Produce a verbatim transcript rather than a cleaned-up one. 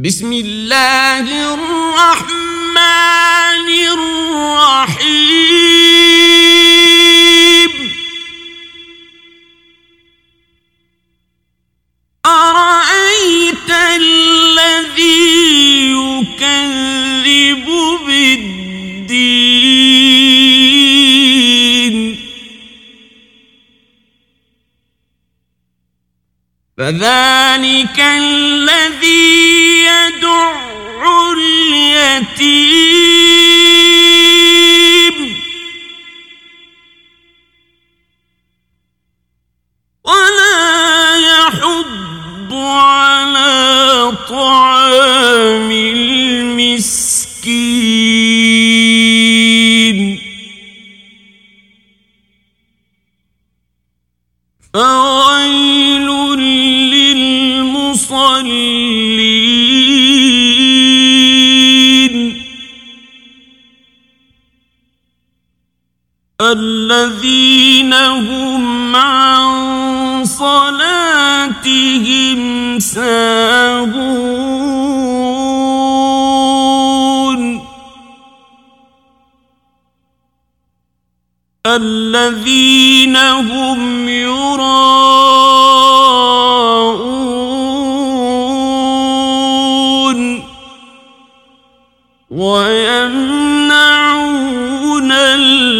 بسم الله الرحمن الرحيم أرأيت الذي يكذب بالدين فذلك الذي يدع اليتيم ولا يحض على طعام المسكين فويل للمصلين الذين هم عن صلاتهم ساهون الذين هم يراءون ويمنعون